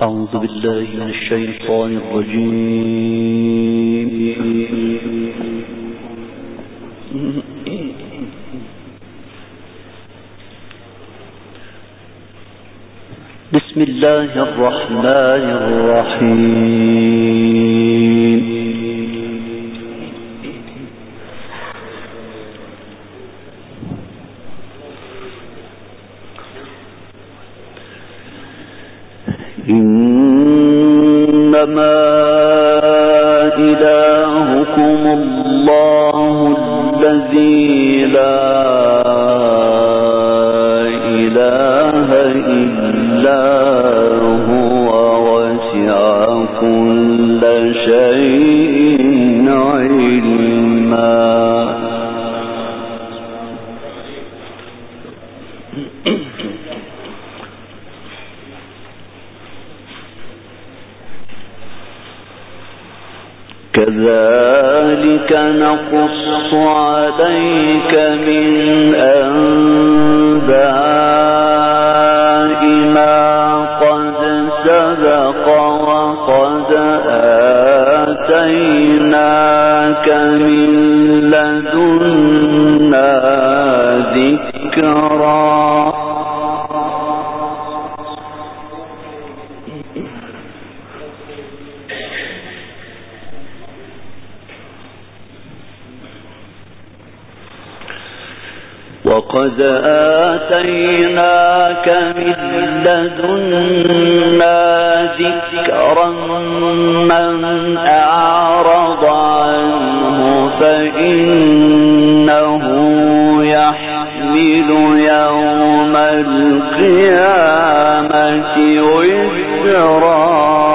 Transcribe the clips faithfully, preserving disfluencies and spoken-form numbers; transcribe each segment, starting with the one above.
أعوذ بالله من الشيطان الرجيم. بسم الله الرحمن الرحيم. إنما إلهكم الله الذي لا إله إلا هو وسع كل شيء علما. كذلك نقص عليك من أنباء ما قد سبق وقد آتيناك من لدنا ذكرا. وقد آتيناك من لدنا ذكرا. من أعرض عنه فإنه يحمل يوم القيامة وزرا.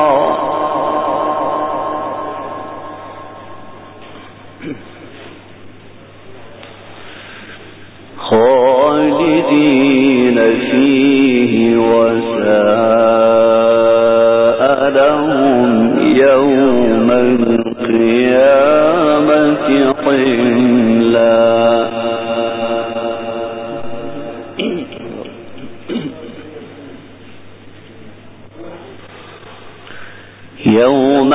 خالدين فيه وساء لهم يوم القيامة حملا. يوم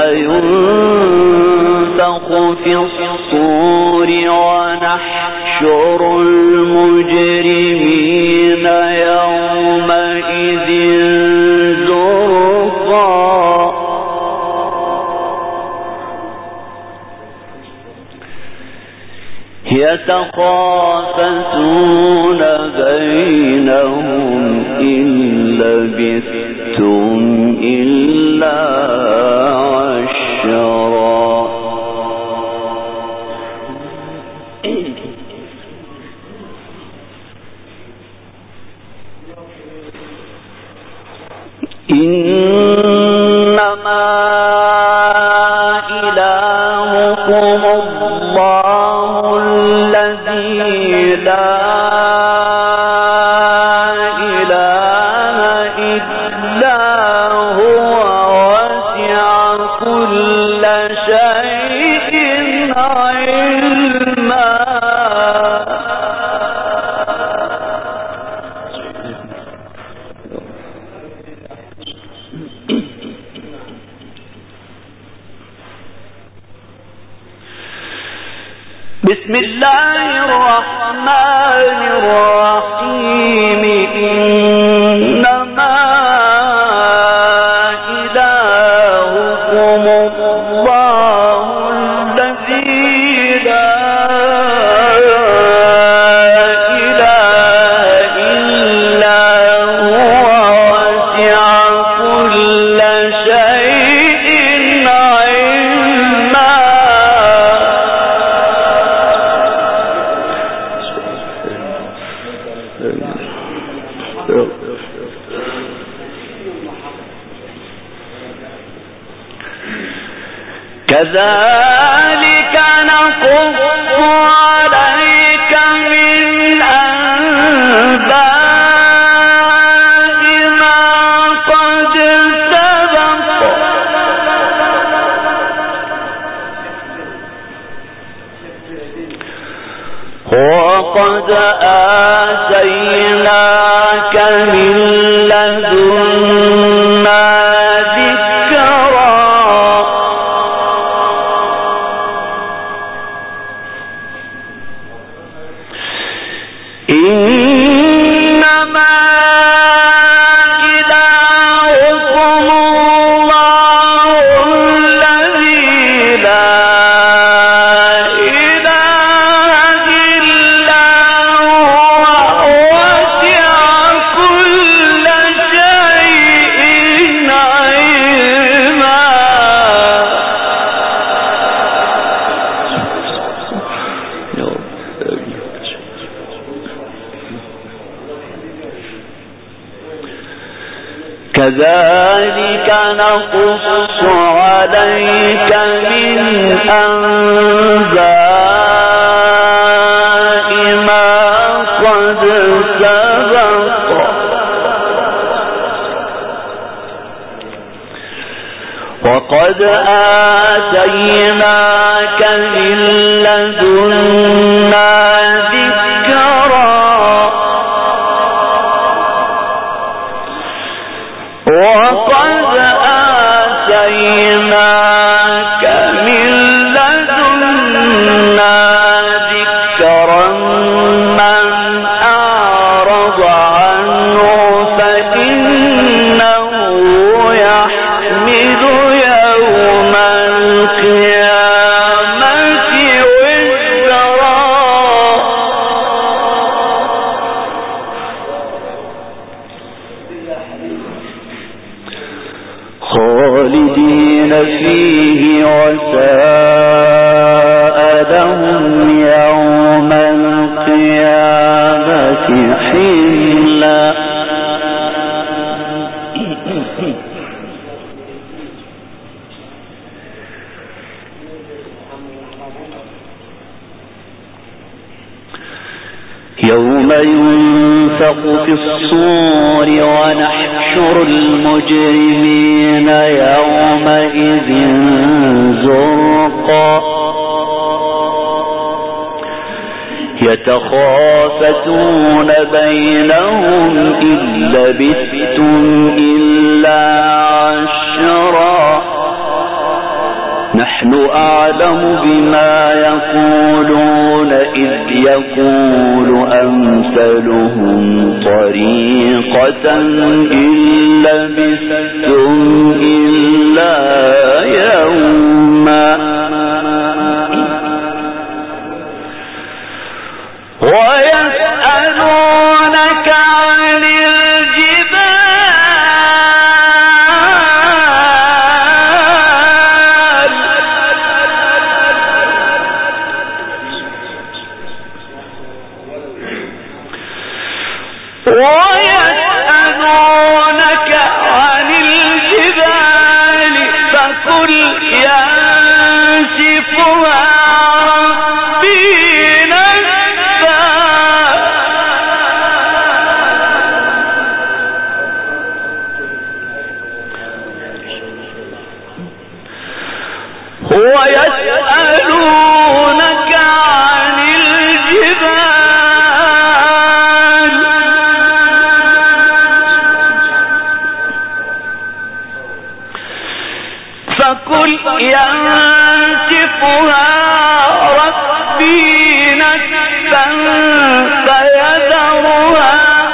ينفخ في الصور ونحشر المجرمين يومئذ زرقا. يتخافتون بينهم إن لبثتم إلا عشرا. إنما إلهكم الله الذي لا إله إلا هو وسع كل شيء علما. بسم الله الرحمن الرحيم. إنما إلهكم الله الذي لا إله إلا هو وسع كل شيء علما. كذلك نقص عليك من أنباء ما قد سبق وقد آتيناك من لدنا كذلك نقص عليك من أنباء ما قد سبق وقد آتيناك من لدنا ذكرا وقد آتيناك من لدنا ذكرا من أعرض عنه فإنه يحمل يوم القيامة وزرا خالدين فيه وساء لهم يوم القيامة حملا. يوم ينفخ في الصور ونحشر المجرمين يومئذ زرقا يتخافتون بينهم إن لبثتم إلا عشرا نحن أعلم بما يقولون إذ يقول أمثلهم طريقة إن لبثتم إلا يوما ويسألونك عن ويسألونك عن الجبال فقل ينسفها ربي نسفا ويسألونك عن الجبال فقل ينسفها ربي نسفا فيذرها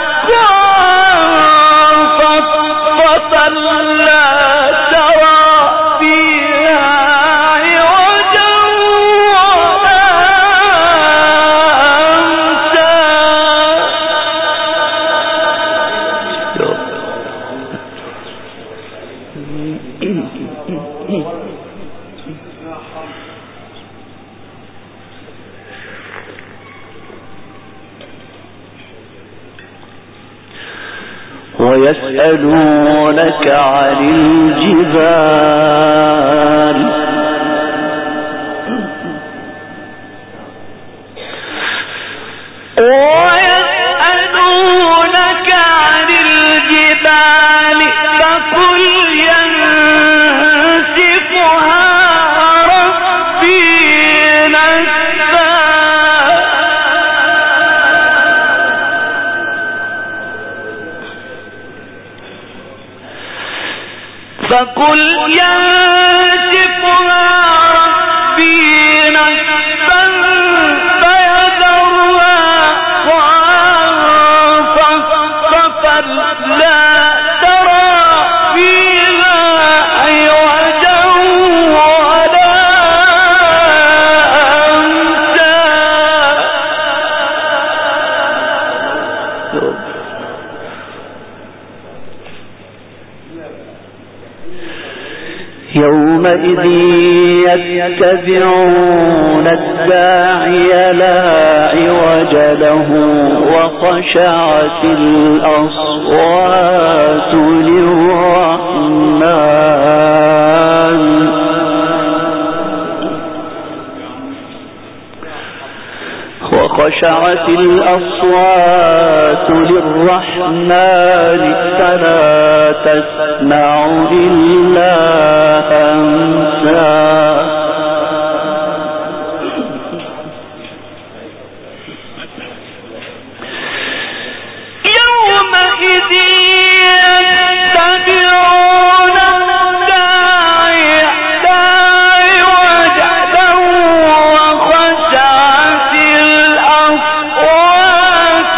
صفصفا لا ترى فيها عوجا ولا أمتا. ويسألونك عن الجبال ويسألونك عن الجبال فقل ينسفها ربي نسفا فقل ينسفها ربي نسفا فيذرها صفصفا لا ترى فيها عوجا ولا أمتا. يومئذ يتبعون الداعي لا عوج له وخشعت الأصوات للرحمن وخشعت الأصوات للرحمن فلا تسمع إلا همسا يومئذ يتبعون الداعي لا عوج له وخشعت الأصوات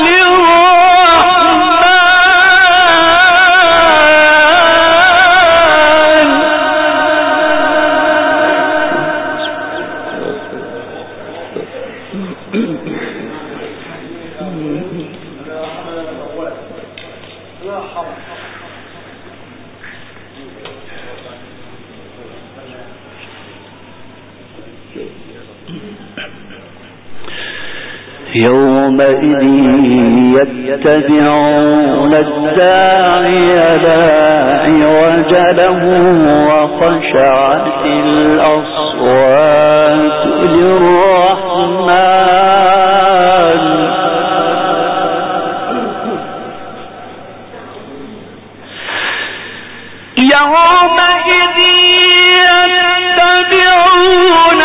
يومئذ يتبعون الداعي لا عوج له وخشعت الأصوات للرحمن يومئذ يتبعون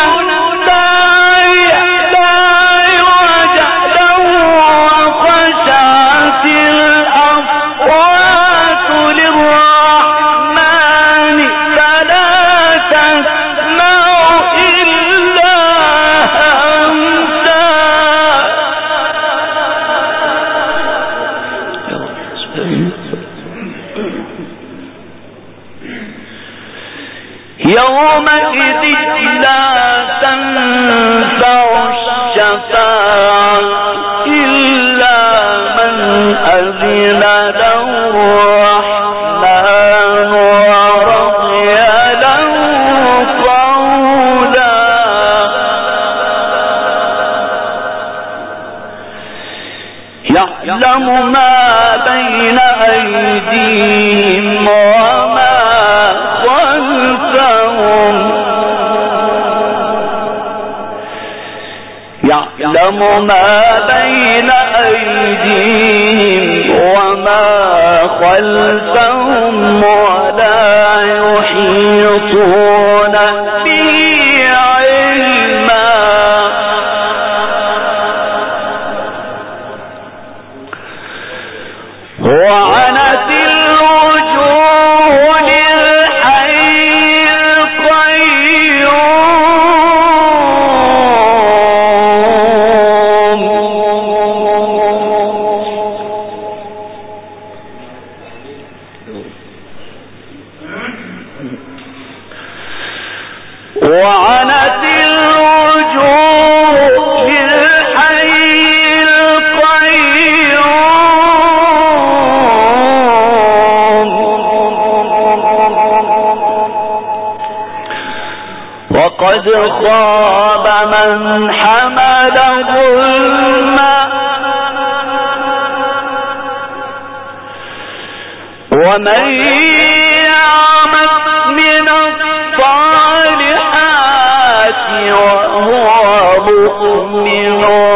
يومئذ لا تنفع الشفاعة إلا من أذن له الرحمن ورضي له قولا يعلم ما بين أيديهم وما خلفهم يعلم ما بين أيديهم وما خلفهم ولا يحيطون به علما وعنت الوجوه للحي القيوم وعنت الوجوه للحي القيوم وقد خاب من حمل ظلما ومن يعمل من الصالحات وهو مؤمن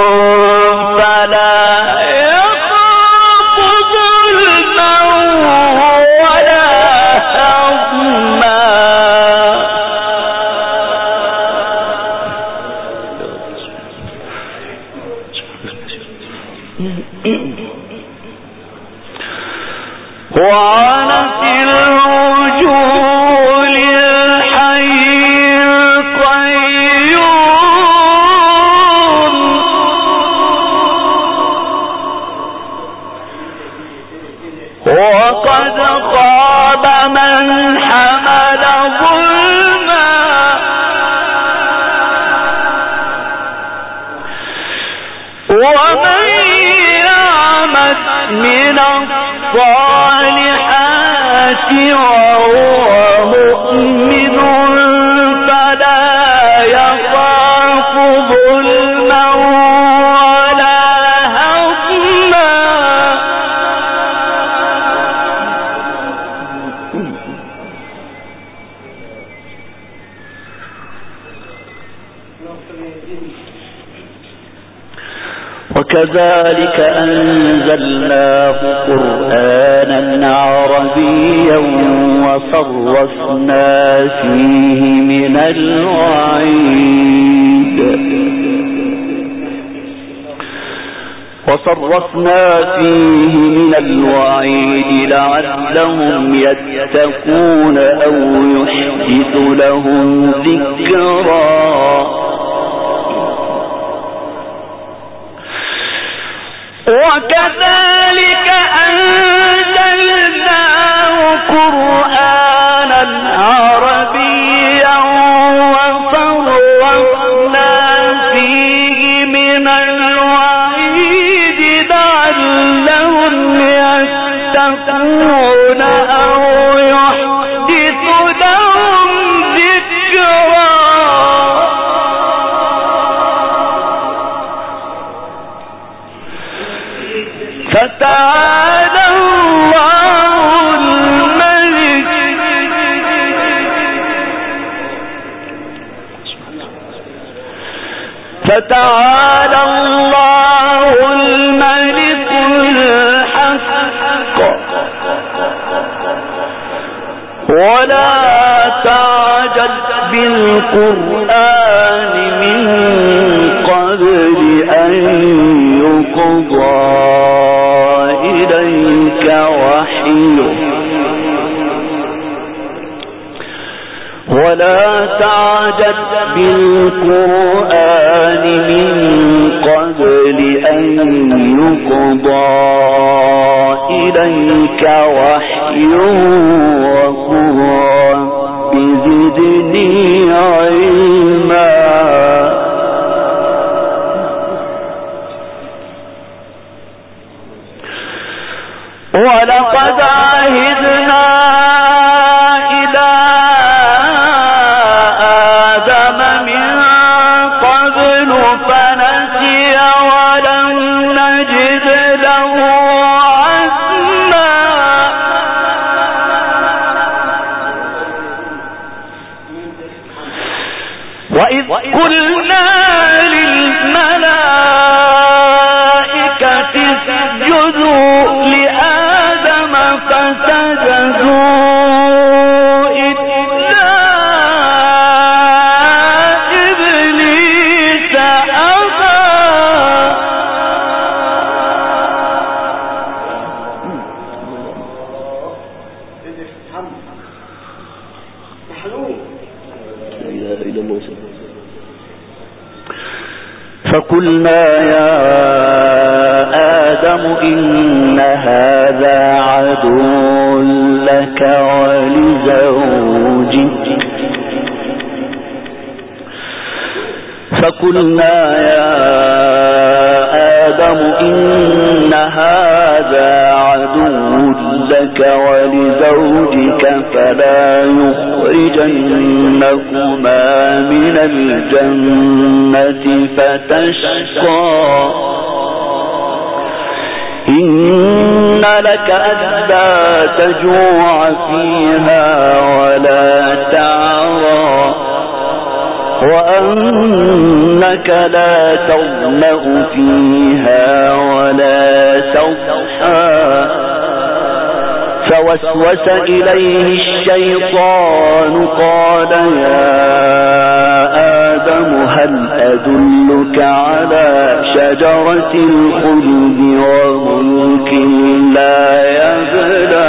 فلا يخاف ظلما ولا هضما وعنت الوجوه للحي القيوم وقد خاب من حمل ظلما ومن يعمل من الصالحات وهو مؤمن وكذلك أنزلناه قرآنا عربيا وصرفنا فيه من الوعيد وصرفنا فيه من الوعيد لعلهم يتقون أو يحدث لهم ذكرا وكذلك أنزلناه قرآنا عربيا وصرفنا فيه من الوعيد لعلهم يتقون أو يحدث لهم ذكرا فتعالى الله الملك فتعالى الله الملك الحق ولا تعجل بالقرآن من قبل أن يقضى إليك وحيه ولا تعجل بالقرآن من قبل أن يقضى إليك وحيه وقل رب زدني علما ولقد عهدنا إلى آدم من قبل فنسي ولم نجد له عزما وإذ قلنا للملائكة اسجدوا لآدم فسجدوا إلا إبليس أبى فقلنا يا آدم إن هذا عدو لك ولزوجك فقلنا يا آدم إن هذا عدو لك ولزوجك فلا يخرجنكما من الجنة فتشقى إن لك ألا تجوع فيها ولا تعرى وأنك لا تظمأ فيها ولا تضحى فوسوس إليه الشيطان قال يا آدم هل أدلك على شجرة الخلد وملك لا يبلى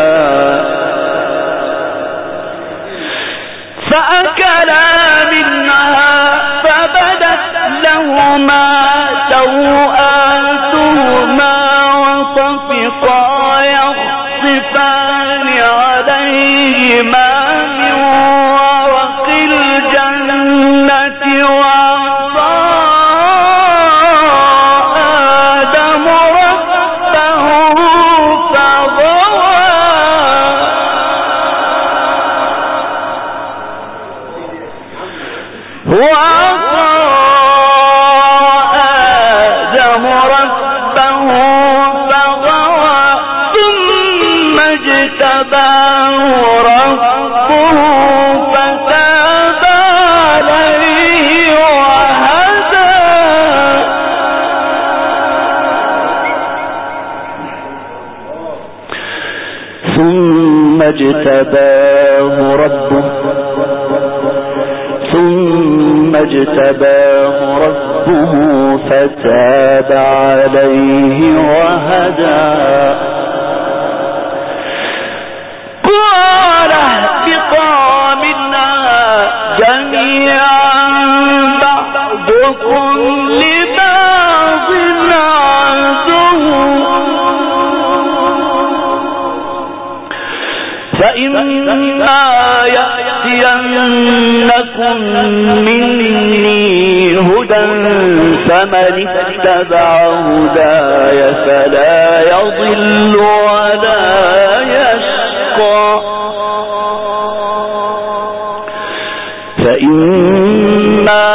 فأكلا منها فبدت لهما سوآتهما وطفقا يخصفان عليهما من ورق الجنة وعصى آدم ربه فغوى وعصى آدم ربه فغوى ثم اجتباه ربه فتاب عليه وهدى اجتباه ربه فتاب عليه وهدى قال اهبطا منها جميعا بعضكم لبعض عدو فإما يأتينكم مني هدى فمن اتبع هداي فلا يضل ولا يشقى فإما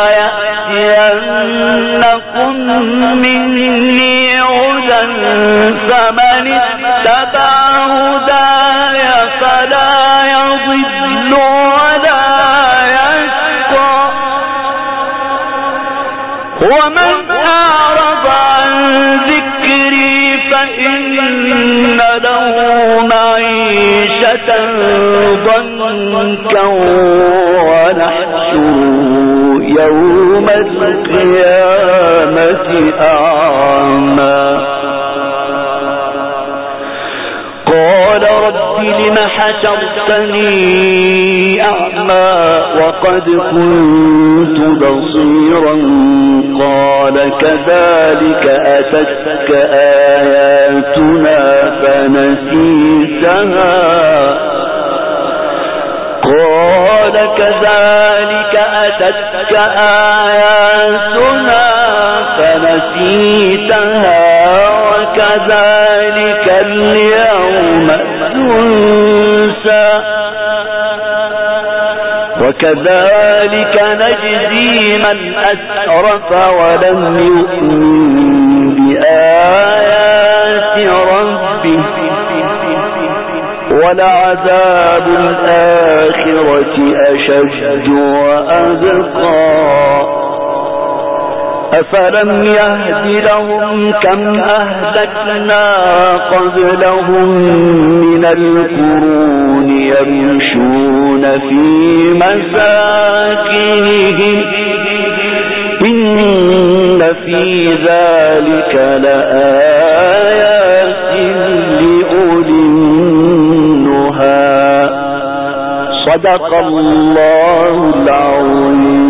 يأتينكم مني هدى فمن اتبع هداي فلا يضل ولا يشقى ومن أعرض عن ذكري فإن له معيشة ضنكا ونحشره يوم القيامة أعمى قال رب لم حشرتني أعمى وقد كنت بصيرا قال كذلك أتتك آياتنا فنسيتها قال كذلك أتتك آياتنا فنسيتها وكذلك اليوم تنسى وكذلك نجزي من أسرف ولم يؤمن بآيات ربه ولعذاب الآخرة أشد وأبقى أفلم يهد لهم كم أهلكنا قبلهم من القرون يمشون في مساكنهم إن في ذلك لآيات لأولي النهى صدق الله العظيم.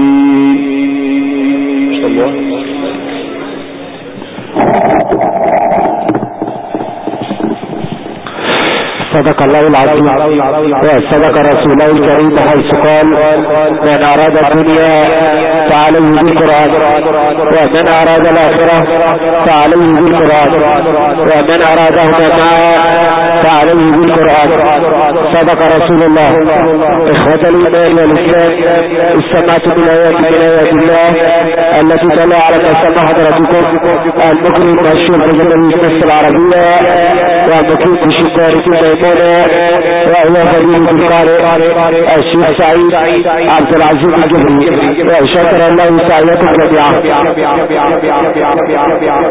صدق الله العظيم وصدق رسوله الكريم حيث قال من أراد الدنيا فعليه بالقرآن ومن أراد الآخرة فعليه بالقرآن ومن أرادهما معا فعليه بالقرآن. صدق رسول الله. إخوة الإيمان والإسلام استمعت من آيات من آيات الله التي تلا على مسمى حضرتكم المكرم المشهور بجمهورية مصر العربية ومكين بشكارة الميمونة وهو فضيلة القارئ الشيخ سعيد عبد العزيز الجبري وشكر الله سعيكم جميعا.